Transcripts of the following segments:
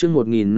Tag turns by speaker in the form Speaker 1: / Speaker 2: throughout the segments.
Speaker 1: chương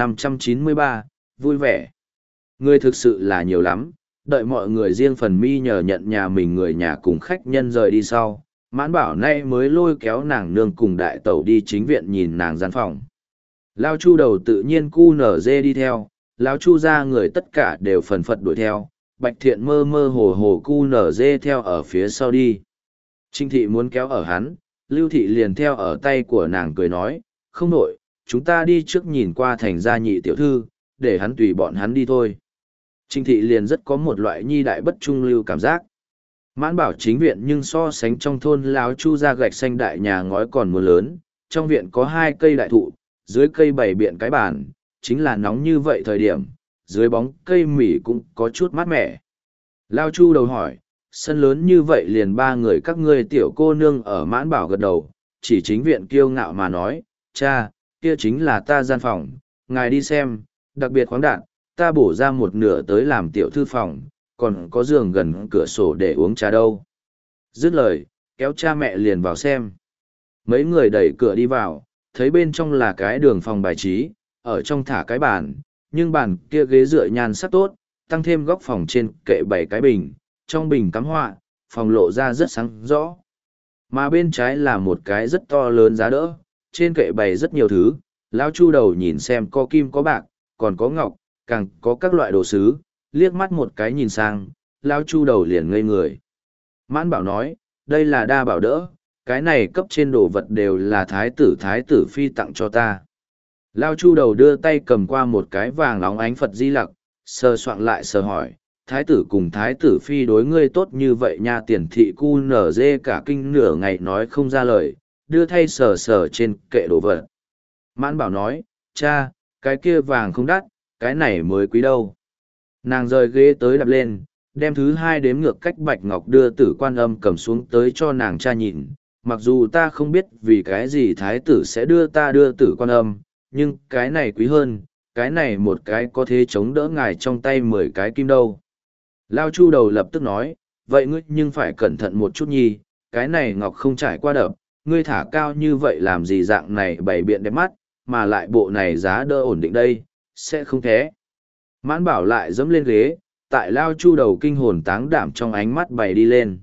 Speaker 1: 1593, vui vẻ. Người thực sự là nhiều lắm, đợi mọi người riêng phần mi nhờ nhận nhà mình người nhà cùng khách nhân rời đi sau. Mãn Bảo nay mới lôi kéo nàng nương cùng đại tẩu đi chính viện nhìn nàng gian phòng. Lao Chu đầu tự nhiên cu nở dê đi theo, Lao Chu ra người tất cả đều phần phật đuổi theo, Bạch Thiện mơ mơ hồ hồ cu nở dê theo ở phía sau đi. Trinh Thị muốn kéo ở hắn, Lưu Thị liền theo ở tay của nàng cười nói, không nổi, chúng ta đi trước nhìn qua thành gia nhị tiểu thư, để hắn tùy bọn hắn đi thôi. Trinh Thị liền rất có một loại nhi đại bất trung lưu cảm giác. Mãn Bảo chính viện nhưng so sánh trong thôn Láo Chu ra gạch xanh đại nhà ngói còn mưa lớn, trong viện có 2 cây đại thụ, dưới cây bày biện cái bàn, chính là nóng như vậy thời điểm, dưới bóng cây mỉ cũng có chút mát mẻ. Lao Chu đầu hỏi, sân lớn như vậy liền 3 người các ngươi tiểu cô nương ở Mãn Bảo gật đầu, chỉ chính viện kiêu ngạo mà nói, cha, kia chính là ta gian phòng, ngài đi xem, đặc biệt khoáng đạn, ta bổ ra một nửa tới làm tiểu thư phòng, còn có giường gần cửa sổ để uống trà đâu. Dứt lời, kéo cha mẹ liền vào xem. Mấy người đẩy cửa đi vào, thấy bên trong là cái đường phòng bài trí, ở trong thả cái bàn, nhưng bàn kia ghế dựa nhan sắc tốt, tăng thêm góc phòng trên kệ 7 cái bình, trong bình cắm họa, phòng lộ ra rất sáng rõ. Mà bên trái là một cái rất to lớn giá đỡ, trên kệ bày rất nhiều thứ, Lão Chu đầu nhìn xem có kim có bạc, còn có ngọc, càng có các loại đồ sứ, liếc mắt một cái nhìn sang, Lão Chu đầu liền ngây người. Mãn Bảo nói, đây là đa bảo đỡ, cái này cấp trên đồ vật đều là thái tử phi tặng cho ta. Lão Chu đầu đưa tay cầm qua một cái vàng óng ánh Phật Di Lặc, sờ soạn lại sờ hỏi, thái tử cùng thái tử phi đối ngươi tốt như vậy nha. Tiền thị cu nở dê cả kinh nửa ngày nói không ra lời, đưa thay sờ sờ trên kệ đồ vật. Mãn Bảo nói, cha, cái kia vàng không đắt, cái này mới quý đâu. Nàng rời ghế tới đập lên, đem thứ 2 đếm ngược cách bạch ngọc đưa Tử Quan Âm cầm xuống tới cho nàng cha nhìn. Mặc dù ta không biết vì cái gì thái tử sẽ đưa Tử Quan Âm, nhưng cái này quý hơn, cái này một cái có thể chống đỡ ngài trong tay 10 cái kim đâu. Lao Chu đầu lập tức nói, vậy ngươi nhưng phải cẩn thận một chút nhi, cái này ngọc không trải qua đập, ngươi thả cao như vậy làm gì dạng này bày biện đẹp mắt, mà lại bộ này giá đỡ ổn định đây, sẽ không thế. Mãn Bảo lại dẫm lên ghế, tại Lao Chu đầu kinh hồn táng đảm trong ánh mắt bày đi lên.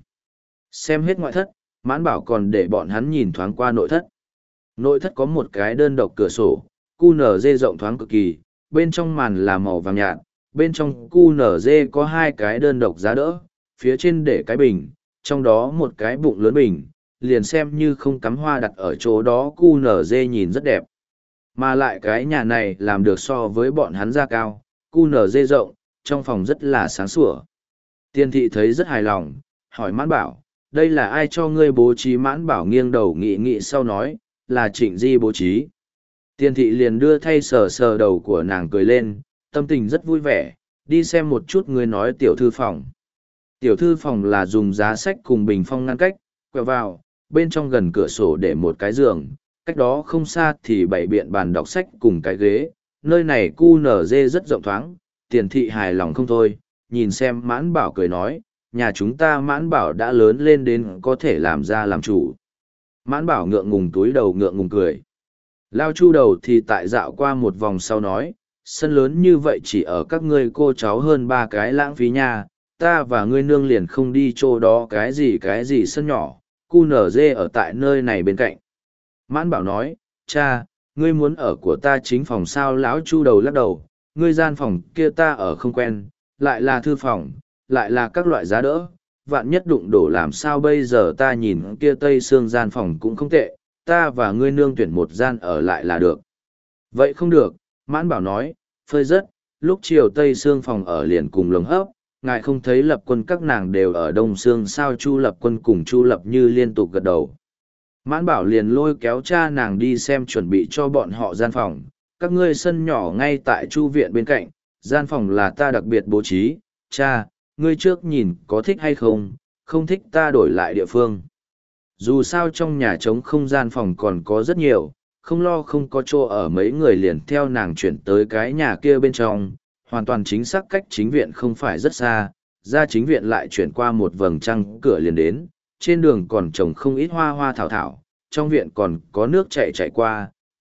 Speaker 1: Xem hết ngoại thất, Mãn Bảo còn để bọn hắn nhìn thoáng qua nội thất. Nội thất có một cái đơn độc cửa sổ, cu nở dê rộng thoáng cực kỳ, bên trong màn là màu vàng nhạt, bên trong cu nở dê có 2 cái đơn độc giá đỡ, phía trên để cái bình, trong đó một cái bụng lớn bình, liền xem như không cắm hoa đặt ở chỗ đó cu nở dê nhìn rất đẹp. Mà lại cái nhà này làm được so với bọn hắn ra cao, cu nở dê rộng, trong phòng rất là sáng sủa. Tiên thị thấy rất hài lòng, hỏi Mãn Bảo, đây là ai cho ngươi bố trí? Mãn Bảo nghiêng đầu nghĩ nghĩ sau nói, là Trịnh Di bố trí. Tiên thị liền đưa thay sờ sờ đầu của nàng cười lên, tâm tình rất vui vẻ, đi xem một chút ngươi nói tiểu thư phòng. Tiểu thư phòng là dùng giá sách cùng bình phong ngăn cách, quẹo vào, bên trong gần cửa sổ để một cái giường, cách đó không xa thì bày biện bàn đọc sách cùng cái ghế, nơi này cu nở dê rất rộng thoáng. Tiền thị hài lòng không thôi, nhìn xem Mãn Bảo cười nói, nhà chúng ta Mãn Bảo đã lớn lên đến có thể làm ra làm chủ. Mãn Bảo ngượng ngùng túi đầu ngượng ngùng cười. Lao Chu đầu thì tại dạo qua một vòng sau nói, sân lớn như vậy chỉ ở các ngươi cô cháu hơn 3 cái lãng phí nha, ta và ngươi nương liền không đi chỗ đó cái gì sân nhỏ, cu nở dê ở tại nơi này bên cạnh. Mãn Bảo nói, cha, ngươi muốn ở của ta chính phòng sao? Lão Chu đầu lắc đầu, ngươi gian phòng kia ta ở không quen, lại là thư phòng, lại là các loại giá đỡ, vạn nhất đụng đổ làm sao bây giờ? Ta nhìn kia tây xương gian phòng cũng không tệ, ta và ngươi nương tuyển một gian ở lại là được. Vậy không được, Mãn Bảo nói, phơi rất, lúc chiều tây xương phòng ở liền cùng lồng hấp, ngài không thấy Lập Quân các nàng đều ở đông xương sao? Chu Lập Quân cùng Chu Lập Như liên tục gật đầu. Mãn Bảo liền lôi kéo cha nàng đi xem chuẩn bị cho bọn họ gian phòng, các ngươi sân nhỏ ngay tại Chu viện bên cạnh, gian phòng là ta đặc biệt bố trí, cha, ngươi trước nhìn có thích hay không, không thích ta đổi lại địa phương. Dù sao trong nhà trống không gian phòng còn có rất nhiều, không lo không có chỗ ở, mấy người liền theo nàng chuyển tới cái nhà kia bên trong, hoàn toàn chính xác cách chính viện không phải rất xa, ra chính viện lại chuyển qua một vầng trăng cửa liền đến, trên đường còn trồng không ít hoa hoa thảo thảo, trong viện còn có nước chảy qua,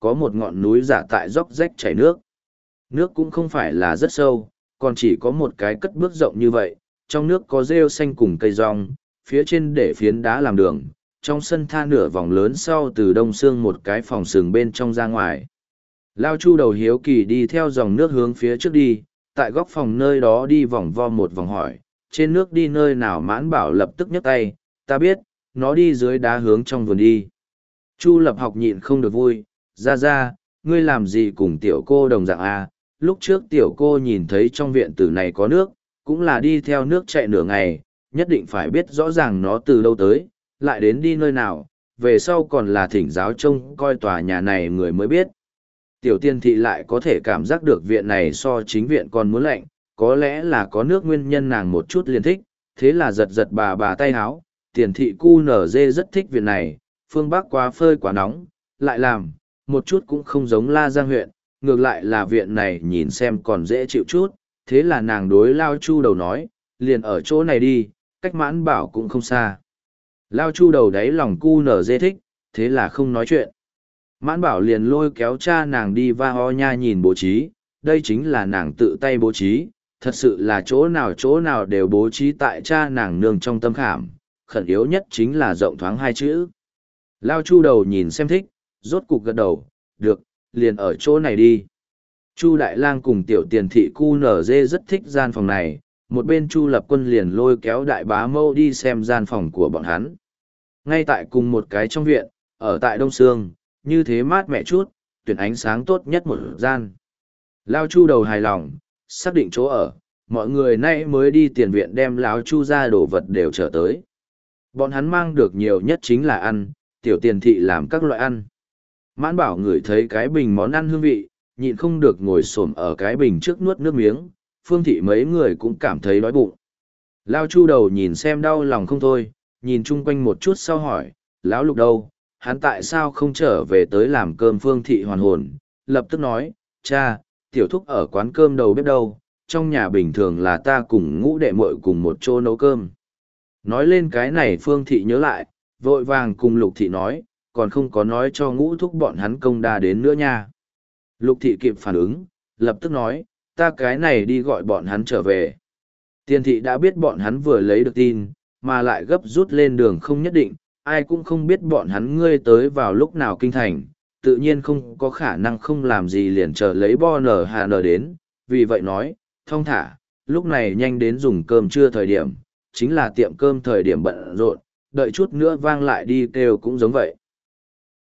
Speaker 1: có một ngọn núi giả tại dốc rách chảy nước. Nước cũng không phải là rất sâu, còn chỉ có một cái cất bước rộng như vậy, trong nước có rêu xanh cùng cây rong, phía trên để phiến đá làm đường, trong sân tha nửa vòng lớn sau từ đông xương một cái phòng sừng bên trong ra ngoài. Lao Chu đầu hiếu kỳ đi theo dòng nước hướng phía trước đi, tại góc phòng nơi đó đi vòng vo một vòng hỏi, trên nước đi nơi nào Mãn Bảo lập tức nhấc tay, ta biết, nó đi dưới đá hướng trong vườn đi. Chu Lập Học nhịn không được vui, ra, ngươi làm gì cùng tiểu cô đồng dạng à, lúc trước tiểu cô nhìn thấy trong viện tử này có nước, cũng là đi theo nước chạy nửa ngày, nhất định phải biết rõ ràng nó từ đâu tới, lại đến đi nơi nào, về sau còn là thỉnh giáo trông coi tòa nhà này người mới biết. Tiểu Tiên thị lại có thể cảm giác được viện này so chính viện còn muốn lạnh, có lẽ là có nước nguyên nhân nàng một chút liền thích, thế là giật bà tay háo, Tiền thị cu nở dê rất thích viện này, phương Bắc quá phơi quá nóng, lại làm, một chút cũng không giống La Giang huyện, ngược lại là viện này nhìn xem còn dễ chịu chút, thế là nàng đối Lao Chu đầu nói, liền ở chỗ này đi, cách Mãn Bảo cũng không xa. Lao Chu đầu đáy lòng cu nở dê thích, thế là không nói chuyện. Mãn Bảo liền lôi kéo cha nàng đi va ho nha nhìn bố trí, đây chính là nàng tự tay bố trí, thật sự là chỗ nào đều bố trí tại cha nàng nương trong tâm khảm, khẩn yếu nhất chính là rộng thoáng hai chữ. Lao Chu đầu nhìn xem thích, rốt cục gật đầu, được, liền ở chỗ này đi. Chu Đại Lang cùng tiểu Tiền thị cu nở dê rất thích gian phòng này, một bên Chu Lập Quân liền lôi kéo Đại Bá Mâu đi xem gian phòng của bọn hắn. Ngay tại cùng một cái trong viện, ở tại Đông Sương, như thế mát mẻ chút, tuyển ánh sáng tốt nhất một gian. Lao Chu đầu hài lòng, xác định chỗ ở, mọi người nay mới đi tiền viện đem Lão Chu ra đồ vật đều trở tới. Bọn hắn mang được nhiều nhất chính là ăn, tiểu Tiền thị làm các loại ăn. Mãn Bảo ngửi thấy cái bình món ăn hương vị, nhịn không được ngồi xổm ở cái bình trước nuốt nước miếng, Phương thị mấy người cũng cảm thấy đói bụng. Lao Chu đầu nhìn xem đau lòng không thôi, nhìn chung quanh một chút sau hỏi, Lão Lục đâu, hắn tại sao không trở về tới làm cơm? Phương thị hoàn hồn, lập tức nói, cha, tiểu thúc ở quán cơm đầu bếp đâu, trong nhà bình thường là ta cùng ngũ đệ muội cùng một chỗ nấu cơm. Nói lên cái này Phương thị nhớ lại, vội vàng cùng Lục thị nói, còn không có nói cho ngũ thúc bọn hắn công đa đến nữa nha. Lục thị kịp phản ứng, lập tức nói, ta cái này đi gọi bọn hắn trở về. Tiền thị đã biết bọn hắn vừa lấy được tin, mà lại gấp rút lên đường không nhất định, ai cũng không biết bọn hắn ngươi tới vào lúc nào kinh thành, tự nhiên không có khả năng không làm gì liền chờ lấy bo nở hà nở đến, vì vậy nói, thong thả, lúc này nhanh đến dùng cơm trưa thời điểm, chính là tiệm cơm thời điểm bận rộn, đợi chút nữa vang lại đi kêu cũng giống vậy.